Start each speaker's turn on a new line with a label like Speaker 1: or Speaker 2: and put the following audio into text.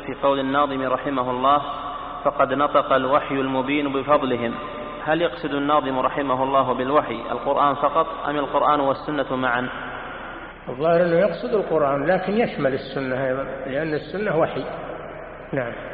Speaker 1: في قول الناظم رحمه الله: فقد نطق الوحي المبين بفضلهم. هل يقصد الناظم رحمه الله بالوحي القرآن فقط أم القرآن والسنة معا؟
Speaker 2: الظاهر أنه يقصد القرآن، لكن يشمل السنة أيضا، لأن السنة وحي. نعم.